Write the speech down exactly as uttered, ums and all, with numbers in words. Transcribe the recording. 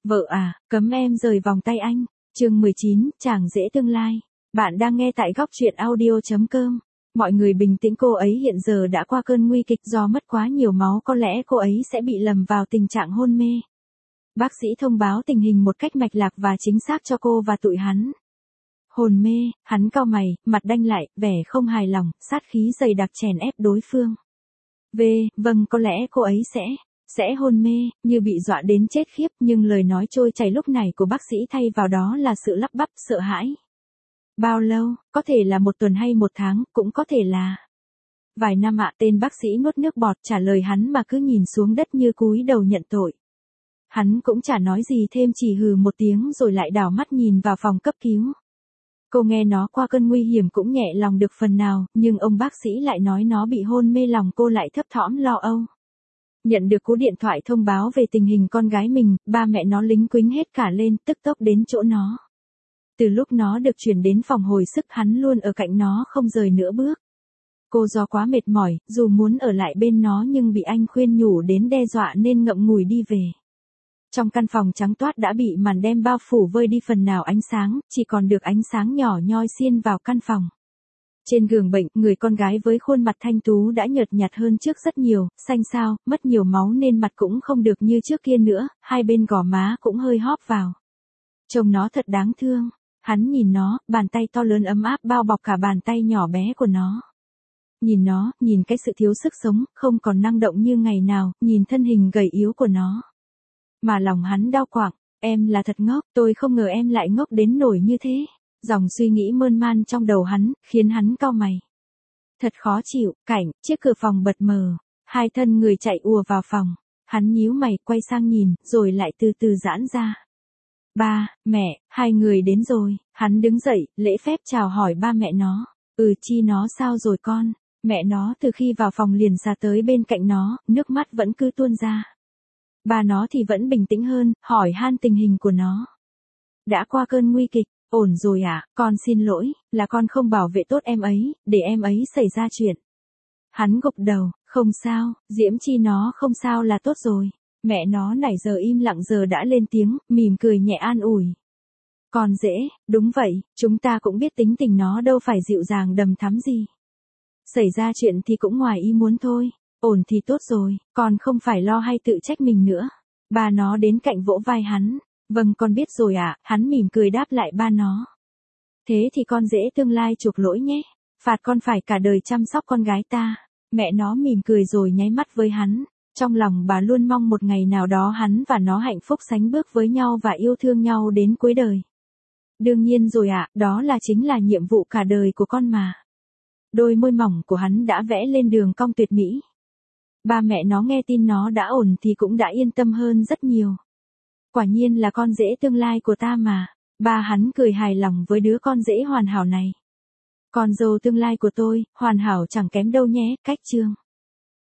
Vợ à, cấm em rời vòng tay anh. Chương mười chín, chàng rể tương lai. Bạn đang nghe tại góc truyện audio chấm com. Mọi người bình tĩnh, cô ấy hiện giờ đã qua cơn nguy kịch do mất quá nhiều máu, có lẽ cô ấy sẽ bị lầm vào tình trạng hôn mê. Bác sĩ thông báo tình hình một cách mạch lạc và chính xác cho cô và tụi hắn. Hồn mê, hắn cau mày, mặt đanh lại, vẻ không hài lòng, sát khí dày đặc chèn ép đối phương. V, vâng, có lẽ cô ấy sẽ, sẽ hôn mê, như bị dọa đến chết khiếp, nhưng lời nói trôi chảy lúc này của bác sĩ thay vào đó là sự lắp bắp, sợ hãi. Bao lâu, có thể là một tuần hay một tháng, cũng có thể là vài năm ạ. Tên bác sĩ nuốt nước bọt trả lời hắn mà cứ nhìn xuống đất như cúi đầu nhận tội. Hắn cũng chả nói gì thêm, chỉ hừ một tiếng rồi lại đảo mắt nhìn vào phòng cấp cứu. Cô nghe nó qua cơn nguy hiểm cũng nhẹ lòng được phần nào, nhưng ông bác sĩ lại nói nó bị hôn mê, lòng cô lại thấp thỏm lo âu. Nhận được cú điện thoại thông báo về tình hình con gái mình, ba mẹ nó lính quính hết cả lên, tức tốc đến chỗ nó. Từ lúc nó được chuyển đến phòng hồi sức, hắn luôn ở cạnh nó không rời nửa bước. Cô do quá mệt mỏi, dù muốn ở lại bên nó nhưng bị anh khuyên nhủ đến đe dọa nên ngậm ngùi đi về. Trong căn phòng trắng toát đã bị màn đêm bao phủ vơi đi phần nào ánh sáng, chỉ còn được ánh sáng nhỏ nhoi xiên vào căn phòng. Trên giường bệnh, người con gái với khuôn mặt thanh tú đã nhợt nhạt hơn trước rất nhiều, xanh xao, mất nhiều máu nên mặt cũng không được như trước kia nữa, hai bên gò má cũng hơi hóp vào. Trông nó thật đáng thương. Hắn nhìn nó, bàn tay to lớn ấm áp bao bọc cả bàn tay nhỏ bé của nó. Nhìn nó, nhìn cái sự thiếu sức sống, không còn năng động như ngày nào, nhìn thân hình gầy yếu của nó. Mà lòng hắn đau quặn, em là thật ngốc, tôi không ngờ em lại ngốc đến nổi như thế. Dòng suy nghĩ mơn man trong đầu hắn, khiến hắn cau mày. Thật khó chịu, cảnh, chiếc cửa phòng bật mở, hai thân người chạy ùa vào phòng. Hắn nhíu mày, quay sang nhìn, rồi lại từ từ giãn ra. Ba, mẹ, hai người đến rồi. Hắn đứng dậy, lễ phép chào hỏi ba mẹ nó. Ừ, Chi nó sao rồi con? Mẹ nó từ khi vào phòng liền ra tới bên cạnh nó, nước mắt vẫn cứ tuôn ra. Ba nó thì vẫn bình tĩnh hơn, hỏi han tình hình của nó. Đã qua cơn nguy kịch, ổn rồi à? Con xin lỗi, là con không bảo vệ tốt em ấy, để em ấy xảy ra chuyện. Hắn gục đầu, không sao, Diễm Chi nó không sao là tốt rồi. Mẹ nó nãy giờ im lặng giờ đã lên tiếng, mỉm cười nhẹ an ủi. Con dễ, đúng vậy, chúng ta cũng biết tính tình nó đâu phải dịu dàng đầm thắm gì. Xảy ra chuyện thì cũng ngoài ý muốn thôi, ổn thì tốt rồi, con không phải lo hay tự trách mình nữa. Ba nó đến cạnh vỗ vai hắn, vâng con biết rồi ạ, à, hắn mỉm cười đáp lại ba nó. Thế thì con dễ tương lai chuộc lỗi nhé, phạt con phải cả đời chăm sóc con gái ta. Mẹ nó mỉm cười rồi nháy mắt với hắn. Trong lòng bà luôn mong một ngày nào đó hắn và nó hạnh phúc sánh bước với nhau và yêu thương nhau đến cuối đời. Đương nhiên rồi ạ, à, đó là chính là nhiệm vụ cả đời của con mà. Đôi môi mỏng của hắn đã vẽ lên đường cong tuyệt mỹ. Ba mẹ nó nghe tin nó đã ổn thì cũng đã yên tâm hơn rất nhiều. Quả nhiên là con rể tương lai của ta mà. Ba hắn cười hài lòng với đứa con rể hoàn hảo này. Con dâu tương lai của tôi, hoàn hảo chẳng kém đâu nhé, cách chương.